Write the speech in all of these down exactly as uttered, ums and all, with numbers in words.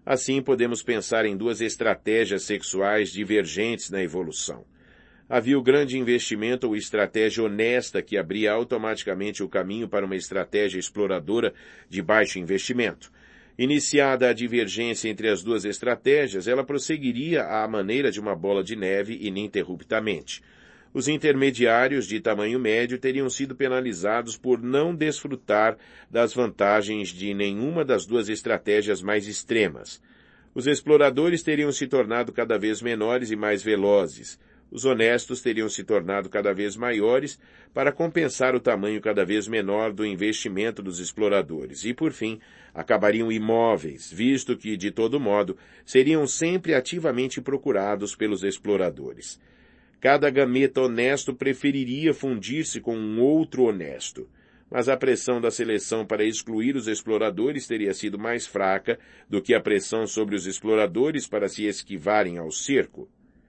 Assim, podemos pensar em duas estratégias sexuais divergentes na evolução. Havia o grande investimento ou estratégia honesta que abria automaticamente o caminho para uma estratégia exploradora de baixo investimento. Iniciada a divergência entre as duas estratégias, ela prosseguiria à maneira de uma bola de neve ininterruptamente. Os intermediários de tamanho médio teriam sido penalizados por não desfrutar das vantagens de nenhuma das duas estratégias mais extremas. Os exploradores teriam se tornado cada vez menores e mais velozes. Os honestos teriam se tornado cada vez maiores para compensar o tamanho cada vez menor do investimento dos exploradores e, por fim, acabariam imóveis, visto que, de todo modo, seriam sempre ativamente procurados pelos exploradores. Cada gameta honesto preferiria fundir-se com um outro honesto, mas a pressão da seleção para excluir os exploradores teria sido mais fraca do que a pressão sobre os exploradores para se esquivarem ao cerco.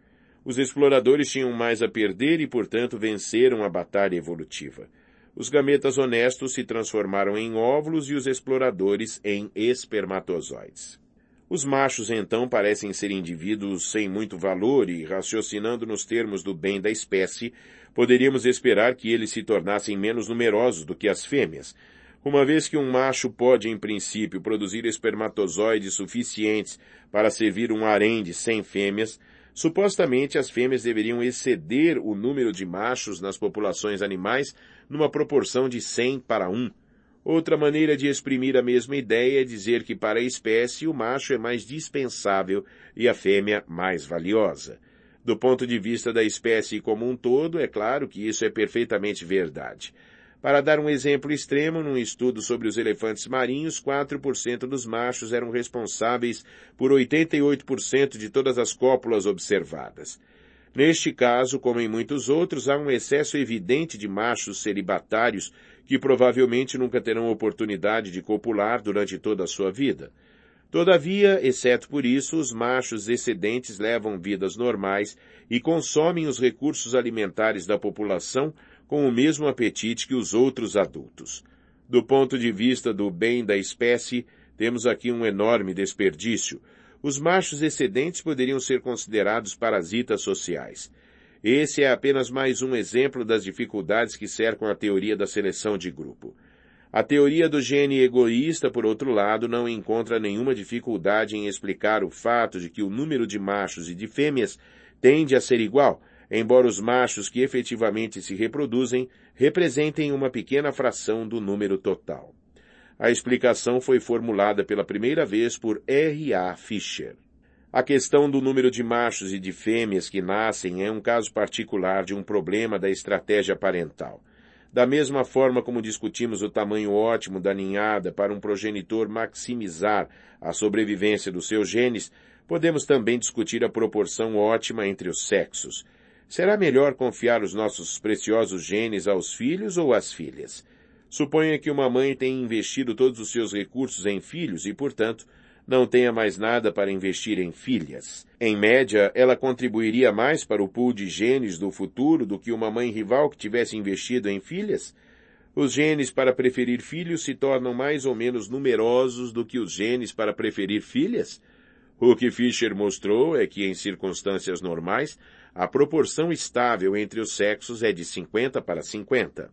Os exploradores tinham mais a perder e, portanto, venceram a batalha evolutiva. Os gametas honestos se transformaram em óvulos e os exploradores em espermatozoides. Os machos, então, parecem ser indivíduos sem muito valor e, raciocinando nos termos do bem da espécie, poderíamos esperar que eles se tornassem menos numerosos do que as fêmeas. Uma vez que um macho pode, em princípio, produzir espermatozoides suficientes para servir um harém de cem fêmeas, supostamente as fêmeas deveriam exceder o número de machos nas populações animais numa proporção de cem para um. Outra maneira de exprimir a mesma ideia é dizer que para a espécie o macho é mais dispensável e a fêmea mais valiosa. Do ponto de vista da espécie como um todo, é claro que isso é perfeitamente verdade. Para dar um exemplo extremo, num estudo sobre os elefantes marinhos, quatro por cento dos machos eram responsáveis por oitenta e oito por cento de todas as cópulas observadas. Neste caso, como em muitos outros, há um excesso evidente de machos celibatários que provavelmente nunca terão oportunidade de copular durante toda a sua vida. Todavia, exceto por isso, os machos excedentes levam vidas normais e consomem os recursos alimentares da população com o mesmo apetite que os outros adultos. Do ponto de vista do bem da espécie, temos aqui um enorme desperdício. Os machos excedentes poderiam ser considerados parasitas sociais. Esse é apenas mais um exemplo das dificuldades que cercam a teoria da seleção de grupo. A teoria do gene egoísta, por outro lado, não encontra nenhuma dificuldade em explicar o fato de que o número de machos e de fêmeas tende a ser igual, embora os machos que efetivamente se reproduzem representem uma pequena fração do número total. A explicação foi formulada pela primeira vez por R A Fisher. A questão do número de machos e de fêmeas que nascem é um caso particular de um problema da estratégia parental. Da mesma forma como discutimos o tamanho ótimo da ninhada para um progenitor maximizar a sobrevivência dos seus genes, podemos também discutir a proporção ótima entre os sexos. Será melhor confiar os nossos preciosos genes aos filhos ou às filhas? Suponha que uma mãe tenha investido todos os seus recursos em filhos e, portanto, não tenha mais nada para investir em filhas. Em média, ela contribuiria mais para o pool de genes do futuro do que uma mãe rival que tivesse investido em filhas? Os genes para preferir filhos se tornam mais ou menos numerosos do que os genes para preferir filhas? O que Fisher mostrou é que, em circunstâncias normais, a proporção estável entre os sexos é de cinquenta para cinquenta.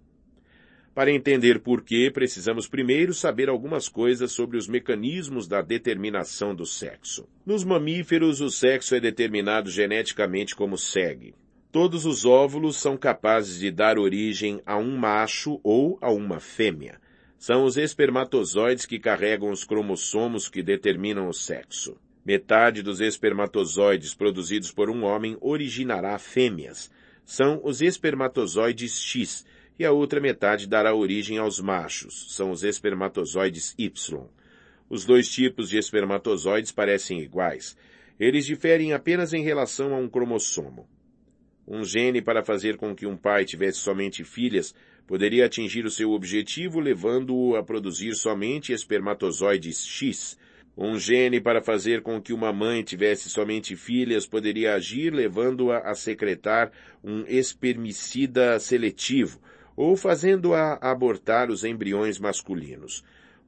Para entender por quê, precisamos primeiro saber algumas coisas sobre os mecanismos da determinação do sexo. Nos mamíferos, o sexo é determinado geneticamente como segue. Todos os óvulos são capazes de dar origem a um macho ou a uma fêmea. São os espermatozoides que carregam os cromossomos que determinam o sexo. Metade dos espermatozoides produzidos por um homem originará fêmeas. São os espermatozoides X, e a outra metade dará origem aos machos. São os espermatozoides Y. Os dois tipos de espermatozoides parecem iguais. Eles diferem apenas em relação a um cromossomo. Um gene para fazer com que um pai tivesse somente filhas poderia atingir o seu objetivo levando-o a produzir somente espermatozoides X. Um gene para fazer com que uma mãe tivesse somente filhas poderia agir levando-a a secretar um espermicida seletivo, ou fazendo-a abortar os embriões masculinos.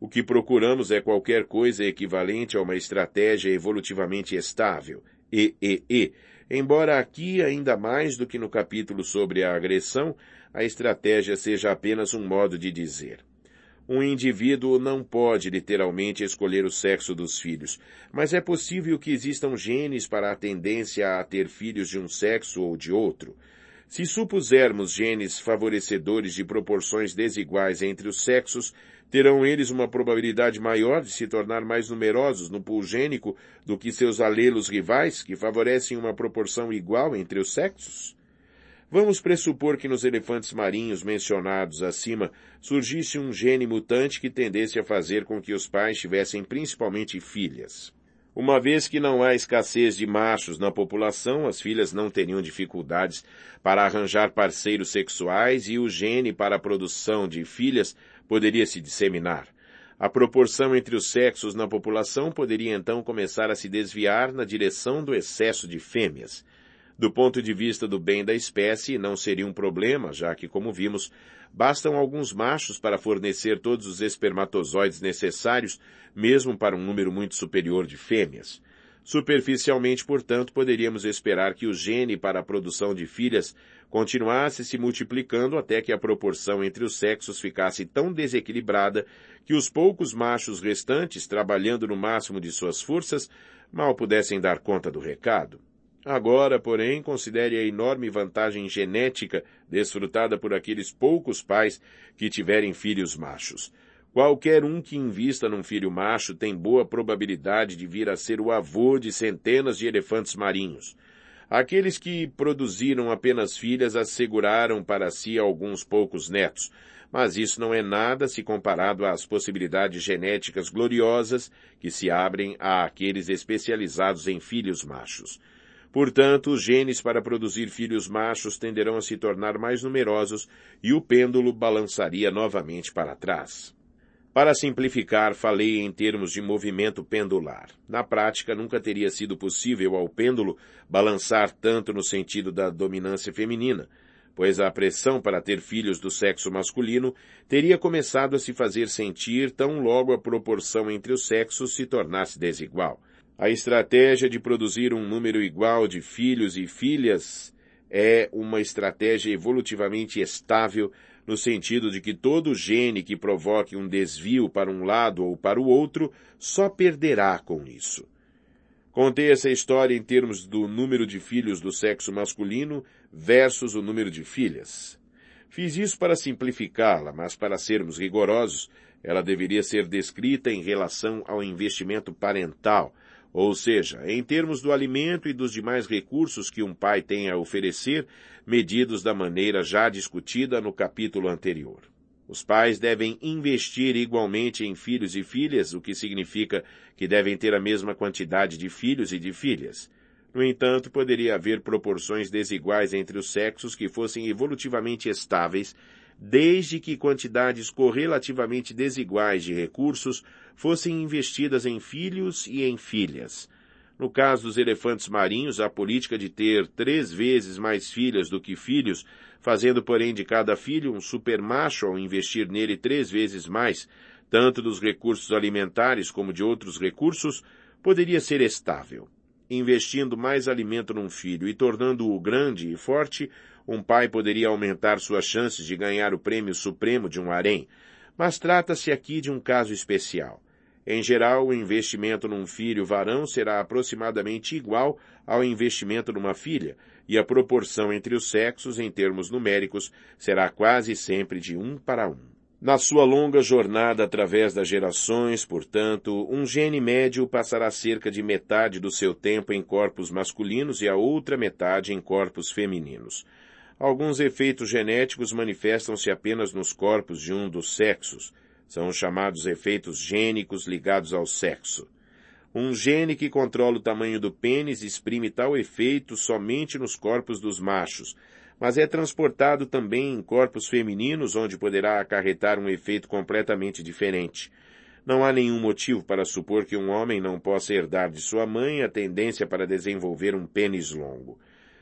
O que procuramos é qualquer coisa equivalente a uma estratégia evolutivamente estável, E E E, embora aqui, ainda mais do que no capítulo sobre a agressão, a estratégia seja apenas um modo de dizer. Um indivíduo não pode literalmente escolher o sexo dos filhos, mas é possível que existam genes para a tendência a ter filhos de um sexo ou de outro. Se supusermos genes favorecedores de proporções desiguais entre os sexos, terão eles uma probabilidade maior de se tornar mais numerosos no pool gênico do que seus alelos rivais, que favorecem uma proporção igual entre os sexos? Vamos pressupor que nos elefantes marinhos mencionados acima surgisse um gene mutante que tendesse a fazer com que os pais tivessem principalmente filhas. Uma vez que não há escassez de machos na população, as filhas não teriam dificuldades para arranjar parceiros sexuais e o gene para a produção de filhas poderia se disseminar. A proporção entre os sexos na população poderia então começar a se desviar na direção do excesso de fêmeas. Do ponto de vista do bem da espécie, não seria um problema, já que, como vimos, bastam alguns machos para fornecer todos os espermatozoides necessários, mesmo para um número muito superior de fêmeas. Superficialmente, portanto, poderíamos esperar que o gene para a produção de filhas continuasse se multiplicando até que a proporção entre os sexos ficasse tão desequilibrada que os poucos machos restantes, trabalhando no máximo de suas forças, mal pudessem dar conta do recado. Agora, porém, considere a enorme vantagem genética desfrutada por aqueles poucos pais que tiverem filhos machos. Qualquer um que invista num filho macho tem boa probabilidade de vir a ser o avô de centenas de elefantes marinhos. Aqueles que produziram apenas filhas asseguraram para si alguns poucos netos, mas isso não é nada se comparado às possibilidades genéticas gloriosas que se abrem a aqueles especializados em filhos machos. Portanto, os genes para produzir filhos machos tenderão a se tornar mais numerosos e o pêndulo balançaria novamente para trás. Para simplificar, falei em termos de movimento pendular. Na prática, nunca teria sido possível ao pêndulo balançar tanto no sentido da dominância feminina, pois a pressão para ter filhos do sexo masculino teria começado a se fazer sentir tão logo a proporção entre os sexos se tornasse desigual. A estratégia de produzir um número igual de filhos e filhas é uma estratégia evolutivamente estável no sentido de que todo gene que provoque um desvio para um lado ou para o outro só perderá com isso. Contei essa história em termos do número de filhos do sexo masculino versus o número de filhas. Fiz isso para simplificá-la, mas para sermos rigorosos, ela deveria ser descrita em relação ao investimento parental, ou seja, em termos do alimento e dos demais recursos que um pai tem a oferecer, medidos da maneira já discutida no capítulo anterior. Os pais devem investir igualmente em filhos e filhas, o que significa que devem ter a mesma quantidade de filhos e de filhas. No entanto, poderia haver proporções desiguais entre os sexos que fossem evolutivamente estáveis, desde que quantidades correlativamente desiguais de recursos fossem investidas em filhos e em filhas. No caso dos elefantes marinhos, a política de ter três vezes mais filhas do que filhos, fazendo, porém, de cada filho um supermacho ao investir nele três vezes mais, tanto dos recursos alimentares como de outros recursos, poderia ser estável. Investindo mais alimento num filho e tornando-o grande e forte, um pai poderia aumentar suas chances de ganhar o prêmio supremo de um harém, mas trata-se aqui de um caso especial. Em geral, o investimento num filho varão será aproximadamente igual ao investimento numa filha, e a proporção entre os sexos, em termos numéricos, será quase sempre de um para um. Na sua longa jornada através das gerações, portanto, um gene médio passará cerca de metade do seu tempo em corpos masculinos e a outra metade em corpos femininos. Alguns efeitos genéticos manifestam-se apenas nos corpos de um dos sexos. São os chamados efeitos gênicos ligados ao sexo. Um gene que controla o tamanho do pênis exprime tal efeito somente nos corpos dos machos, mas é transportado também em corpos femininos, onde poderá acarretar um efeito completamente diferente. Não há nenhum motivo para supor que um homem não possa herdar de sua mãe a tendência para desenvolver um pênis longo.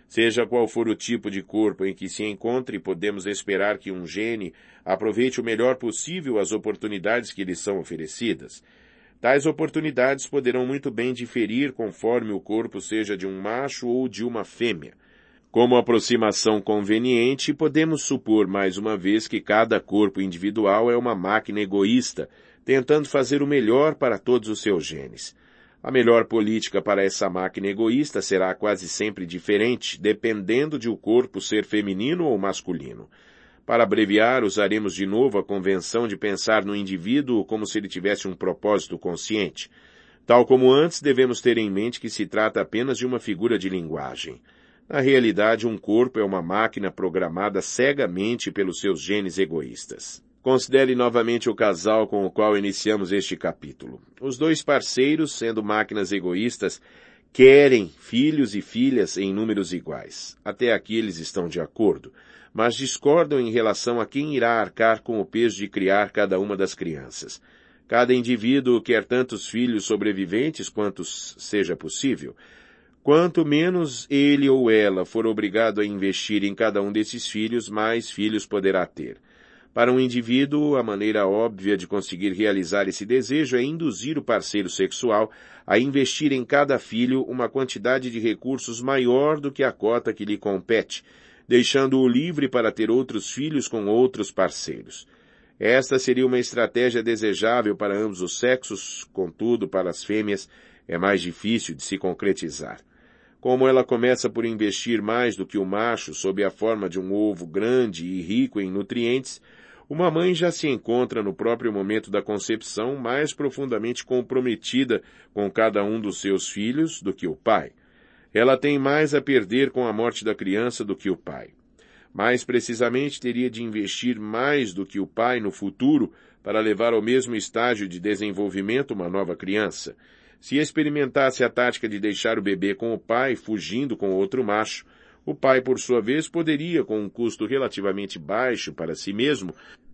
Seja qual for o tipo de corpo em que se encontre, podemos esperar que um gene aproveite o melhor possível as oportunidades que lhe são oferecidas. Tais oportunidades poderão muito bem diferir conforme o corpo seja de um macho ou de uma fêmea. Como aproximação conveniente, podemos supor mais uma vez que cada corpo individual é uma máquina egoísta, tentando fazer o melhor para todos os seus genes. A melhor política para essa máquina egoísta será quase sempre diferente, dependendo de o corpo ser feminino ou masculino. Para abreviar, usaremos de novo a convenção de pensar no indivíduo como se ele tivesse um propósito consciente. Tal como antes, devemos ter em mente que se trata apenas de uma figura de linguagem. Na realidade, um corpo é uma máquina programada cegamente pelos seus genes egoístas. Considere novamente o casal com o qual iniciamos este capítulo. Os dois parceiros, sendo máquinas egoístas, querem filhos e filhas em números iguais. Até aqui eles estão de acordo, mas discordam em relação a quem irá arcar com o peso de criar cada uma das crianças. Cada indivíduo quer tantos filhos sobreviventes quantos seja possível. Quanto menos ele ou ela for obrigado a investir em cada um desses filhos, mais filhos poderá ter. Para um indivíduo, a maneira óbvia de conseguir realizar esse desejo é induzir o parceiro sexual a investir em cada filho uma quantidade de recursos maior do que a cota que lhe compete, deixando-o livre para ter outros filhos com outros parceiros. Esta seria uma estratégia desejável para ambos os sexos, contudo, para as fêmeas é mais difícil de se concretizar. Como ela começa por investir mais do que o macho sob a forma de um ovo grande e rico em nutrientes, uma mãe já se encontra no próprio momento da concepção mais profundamente comprometida com cada um dos seus filhos do que o pai. Ela tem mais a perder com a morte da criança do que o pai. Mais precisamente, teria de investir mais do que o pai no futuro para levar ao mesmo estágio de desenvolvimento uma nova criança. Se experimentasse a tática de deixar o bebê com o pai, fugindo com outro macho, o pai, por sua vez, poderia, com um custo relativamente baixo para si mesmo,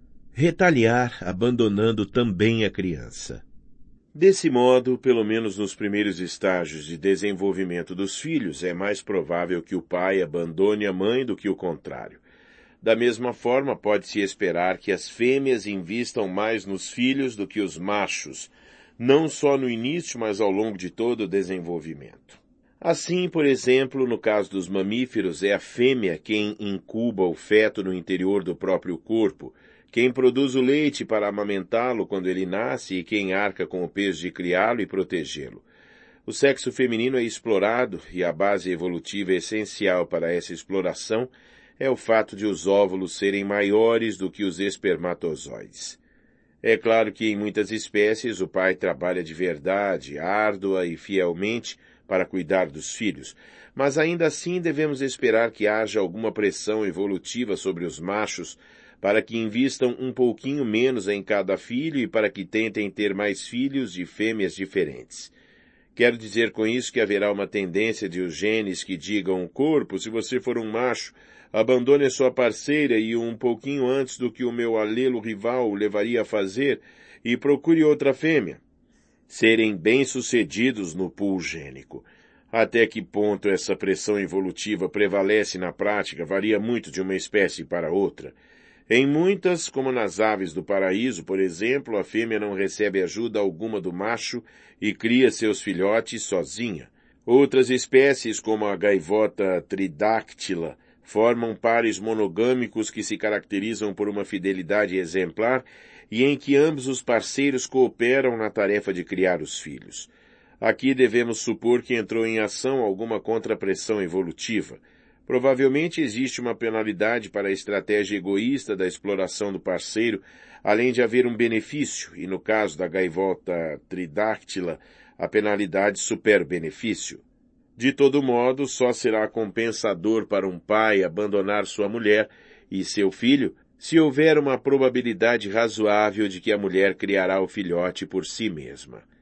retaliar, abandonando também a criança. Desse modo, pelo menos nos primeiros estágios de desenvolvimento dos filhos, é mais provável que o pai abandone a mãe do que o contrário. Da mesma forma, pode-se esperar que as fêmeas invistam mais nos filhos do que os machos, não só no início, mas ao longo de todo o desenvolvimento. Assim, por exemplo, no caso dos mamíferos, é a fêmea quem incuba o feto no interior do próprio corpo, quem produz o leite para amamentá-lo quando ele nasce e quem arca com o peso de criá-lo e protegê-lo. O sexo feminino é explorado e a base evolutiva essencial para essa exploração é o fato de os óvulos serem maiores do que os espermatozoides. É claro que em muitas espécies o pai trabalha de verdade, árdua e fielmente para cuidar dos filhos, mas ainda assim devemos esperar que haja alguma pressão evolutiva sobre os machos para que invistam um pouquinho menos em cada filho e para que tentem ter mais filhos de fêmeas diferentes. Quero dizer com isso que haverá uma tendência de os genes que digam: corpo, se você for um macho, abandone a sua parceira e um pouquinho antes do que o meu alelo rival o levaria a fazer e procure outra fêmea. Serem bem-sucedidos no pool gênico. Até que ponto essa pressão evolutiva prevalece na prática varia muito de uma espécie para outra. Em muitas, como nas aves do paraíso, por exemplo, a fêmea não recebe ajuda alguma do macho e cria seus filhotes sozinha. Outras espécies, como a gaivota tridáctila, formam pares monogâmicos que se caracterizam por uma fidelidade exemplar e em que ambos os parceiros cooperam na tarefa de criar os filhos. Aqui devemos supor que entrou em ação alguma contrapressão evolutiva. Provavelmente existe uma penalidade para a estratégia egoísta da exploração do parceiro, além de haver um benefício, e no caso da gaivota tridáctila, a penalidade supera o benefício. De todo modo, só será compensador para um pai abandonar sua mulher e seu filho se houver uma probabilidade razoável de que a mulher criará o filhote por si mesma.